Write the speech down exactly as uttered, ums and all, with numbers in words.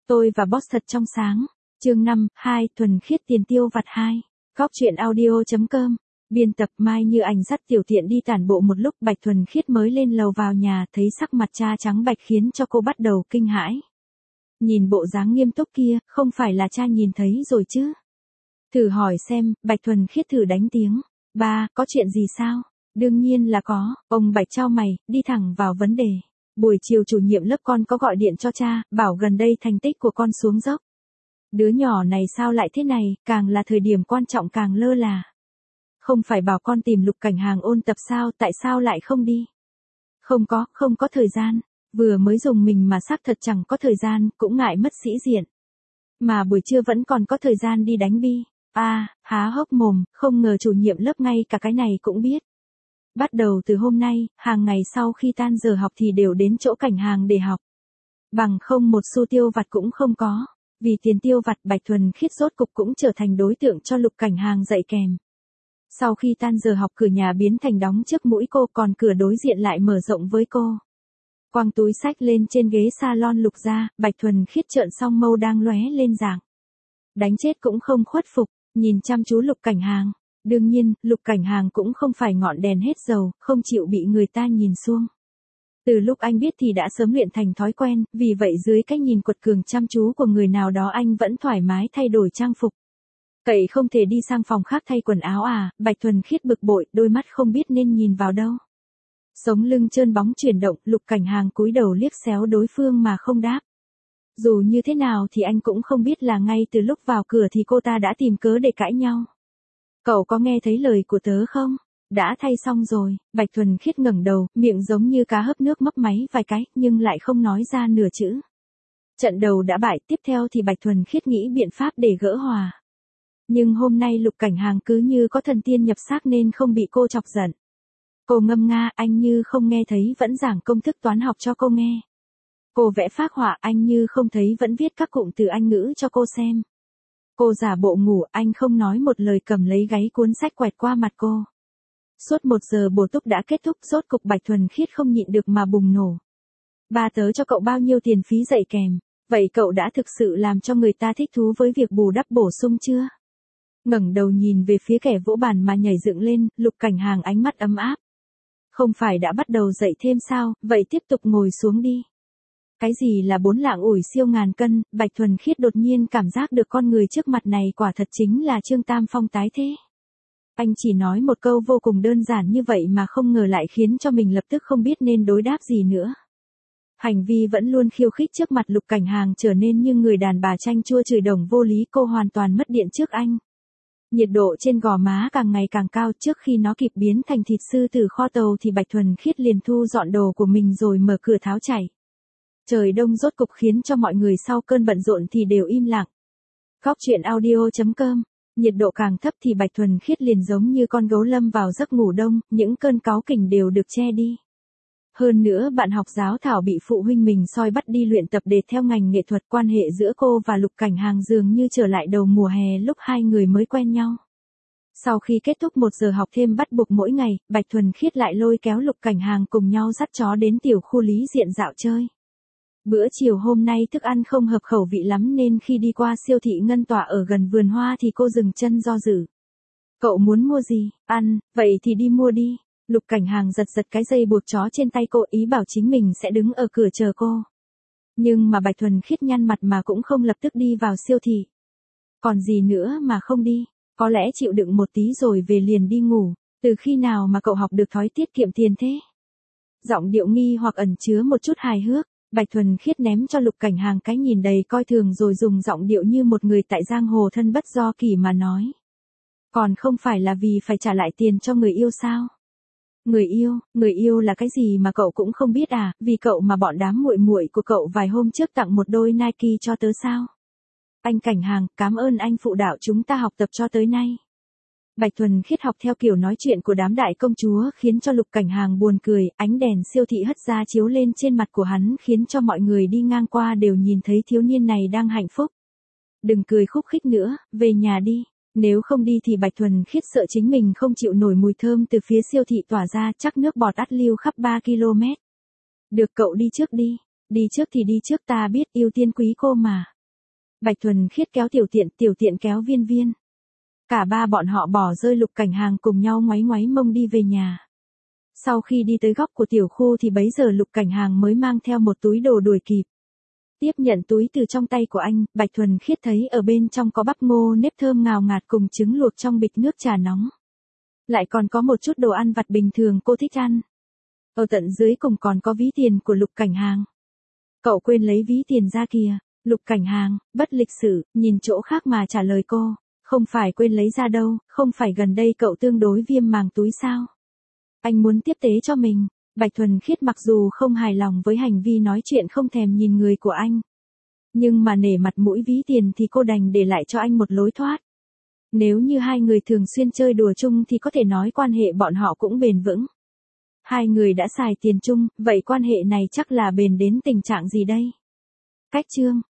Tôi và boss thật trong sáng. Chương năm, hai, thuần khiết tiền tiêu vặt hai. Góc truyện audio chấm com. Biên tập Mai Như Ảnh dắt Tiểu Tiện đi tản bộ một lúc, Bạch Thuần Khiết mới lên lầu vào nhà, thấy sắc mặt cha trắng bạch khiến cho cô bắt đầu kinh hãi. Nhìn bộ dáng nghiêm túc kia, không phải là cha nhìn thấy rồi chứ? Thử hỏi xem, Bạch Thuần Khiết thử đánh tiếng. Ba, có chuyện gì sao? Đương nhiên là có, ông Bạch chau mày, đi thẳng vào vấn đề. Buổi chiều chủ nhiệm lớp con có gọi điện cho cha, bảo gần đây thành tích của con xuống dốc. Đứa nhỏ này sao lại thế này, càng là thời điểm quan trọng càng lơ là. Không phải bảo con tìm Lục Cảnh Hàng ôn tập sao, tại sao lại không đi? Không có, không có thời gian. Vừa mới dùng mình mà xác thật chẳng có thời gian, cũng ngại mất sĩ diện. Mà buổi trưa vẫn còn có thời gian đi đánh bi. À, há hốc mồm, không ngờ chủ nhiệm lớp ngay cả cái này cũng biết. Bắt đầu từ hôm nay, hàng ngày sau khi tan giờ học thì đều đến chỗ Cảnh Hàng để học. Bằng không một xu tiêu vặt cũng không có. Vì tiền tiêu vặt, Bạch Thuần Khiết rốt cục cũng trở thành đối tượng cho Lục Cảnh Hàng dạy kèm. Sau khi tan giờ học, cửa nhà biến thành đóng trước mũi cô, còn cửa đối diện lại mở rộng với cô. Quăng túi sách lên trên ghế salon Lục ra, Bạch Thuần Khiết trợn xong mâu đang lóe lên dạng. Đánh chết cũng không khuất phục, nhìn chăm chú Lục Cảnh Hàng. Đương nhiên, Lục Cảnh Hàng cũng không phải ngọn đèn hết dầu, không chịu bị người ta nhìn xuông. Từ lúc anh biết thì đã sớm luyện thành thói quen, vì vậy dưới cái nhìn quật cường chăm chú của người nào đó anh vẫn thoải mái thay đổi trang phục. Cậy không thể đi sang phòng khác thay quần áo à? Bạch Thuần Khiết bực bội, đôi mắt không biết nên nhìn vào đâu. Sống lưng trơn bóng chuyển động, Lục Cảnh Hàng cúi đầu liếc xéo đối phương mà không đáp. Dù như thế nào thì anh cũng không biết là ngay từ lúc vào cửa thì cô ta đã tìm cớ để cãi nhau. Cậu có nghe thấy lời của tớ không? Đã thay xong rồi. Bạch Thuần Khiết ngẩng đầu, miệng giống như cá hấp nước mấp máy vài cái, nhưng lại không nói ra nửa chữ. Trận đầu đã bại, tiếp theo thì Bạch Thuần Khiết nghĩ biện pháp để gỡ hòa. Nhưng hôm nay Lục Cảnh Hàng cứ như có thần tiên nhập xác nên không bị cô chọc giận. Cô ngâm nga, anh như không nghe thấy vẫn giảng công thức toán học cho cô nghe. Cô vẽ phác họa, anh như không thấy vẫn viết các cụm từ Anh ngữ cho cô xem. Cô giả bộ ngủ, anh không nói một lời cầm lấy gáy cuốn sách quẹt qua mặt cô. Suốt một giờ bổ túc đã kết thúc, rốt cục Bạch Thuần Khiết không nhịn được mà bùng nổ. Ba tớ cho cậu bao nhiêu tiền phí dạy kèm, vậy cậu đã thực sự làm cho người ta thích thú với việc bù đắp bổ sung chưa? Ngẩng đầu nhìn về phía kẻ vỗ bàn mà nhảy dựng lên, Lục Cảnh Hàng ánh mắt ấm áp. Không phải đã bắt đầu dạy thêm sao, vậy tiếp tục ngồi xuống đi. Cái gì là bốn lạng ủi siêu ngàn cân? Bạch Thuần Khiết đột nhiên cảm giác được con người trước mặt này quả thật chính là Trương Tam Phong tái thế. Anh chỉ nói một câu vô cùng đơn giản như vậy mà không ngờ lại khiến cho mình lập tức không biết nên đối đáp gì nữa. Hành vi vẫn luôn khiêu khích trước mặt Lục Cảnh Hàng trở nên như người đàn bà chanh chua chửi đồng vô lý, cô hoàn toàn mất điện trước anh. Nhiệt độ trên gò má càng ngày càng cao, trước khi nó kịp biến thành thịt sư tử kho tàu thì Bạch Thuần Khiết liền thu dọn đồ của mình rồi mở cửa tháo chạy. Trời đông rốt cục khiến cho mọi người sau cơn bận rộn thì đều im lặng. Góc truyện audio chấm com. Nhiệt độ càng thấp thì Bạch Thuần Khiết liền giống như con gấu lâm vào giấc ngủ đông, những cơn cáu kỉnh đều được che đi. Hơn nữa bạn học giáo Thảo bị phụ huynh mình soi bắt đi luyện tập để theo ngành nghệ thuật, quan hệ giữa cô và Lục Cảnh Hàng dường như trở lại đầu mùa hè lúc hai người mới quen nhau. Sau khi kết thúc một giờ học thêm bắt buộc mỗi ngày, Bạch Thuần Khiết lại lôi kéo Lục Cảnh Hàng cùng nhau dắt chó đến tiểu khu Lý Diện dạo chơi. Bữa chiều hôm nay thức ăn không hợp khẩu vị lắm nên khi đi qua siêu thị Ngân Tỏa ở gần vườn hoa thì cô dừng chân do dự. Cậu muốn mua gì? Ăn, vậy thì đi mua đi. Lục Cảnh Hàng giật giật cái dây buộc chó trên tay cô, ý bảo chính mình sẽ đứng ở cửa chờ cô. Nhưng mà Bạch Thuần Khiết nhăn mặt mà cũng không lập tức đi vào siêu thị. Còn gì nữa mà không đi, có lẽ chịu đựng một tí rồi về liền đi ngủ, từ khi nào mà cậu học được thói tiết kiệm tiền thế? Giọng điệu nghi hoặc ẩn chứa một chút hài hước, Bạch Thuần Khiết ném cho Lục Cảnh Hàng cái nhìn đầy coi thường rồi dùng giọng điệu như một người tại giang hồ thân bất do kỷ mà nói. Còn không phải là vì phải trả lại tiền cho người yêu sao? Người yêu, người yêu là cái gì mà cậu cũng không biết à, vì cậu mà bọn đám muội muội của cậu vài hôm trước tặng một đôi Nike cho tớ sao? Anh Cảnh Hàng, cảm ơn anh phụ đạo chúng ta học tập cho tới nay. Bạch Thuần Khiết học theo kiểu nói chuyện của đám đại công chúa khiến cho Lục Cảnh Hàng buồn cười, ánh đèn siêu thị hất ra chiếu lên trên mặt của hắn khiến cho mọi người đi ngang qua đều nhìn thấy thiếu niên này đang hạnh phúc. Đừng cười khúc khích nữa, về nhà đi. Nếu không đi thì Bạch Thuần Khiết sợ chính mình không chịu nổi mùi thơm từ phía siêu thị tỏa ra, chắc nước bọt ắt lưu khắp ba ki lô mét. Được, cậu đi trước đi. Đi trước thì đi trước, ta biết yêu tiên quý cô mà. Bạch Thuần Khiết kéo Tiểu Tiện, Tiểu Tiện kéo Viên Viên. Cả ba bọn họ bỏ rơi Lục Cảnh Hàng cùng nhau ngoáy ngoáy mông đi về nhà. Sau khi đi tới góc của tiểu khu thì bấy giờ Lục Cảnh Hàng mới mang theo một túi đồ đuổi kịp. Tiếp nhận túi từ trong tay của anh, Bạch Thuần Khiết thấy ở bên trong có bắp ngô nếp thơm ngào ngạt cùng trứng luộc trong bịch nước trà nóng. Lại còn có một chút đồ ăn vặt bình thường cô thích ăn. Ở tận dưới cùng còn có ví tiền của Lục Cảnh Hàng. Cậu quên lấy ví tiền ra kìa. Lục Cảnh Hàng, bất lịch sự, nhìn chỗ khác mà trả lời cô. Không phải quên lấy ra đâu, không phải gần đây cậu tương đối viêm màng túi sao. Anh muốn tiếp tế cho mình. Bạch Thuần Khiết mặc dù không hài lòng với hành vi nói chuyện không thèm nhìn người của anh. Nhưng mà nể mặt mũi ví tiền thì cô đành để lại cho anh một lối thoát. Nếu như hai người thường xuyên chơi đùa chung thì có thể nói quan hệ bọn họ cũng bền vững. Hai người đã xài tiền chung, vậy quan hệ này chắc là bền đến tình trạng gì đây? Cách chương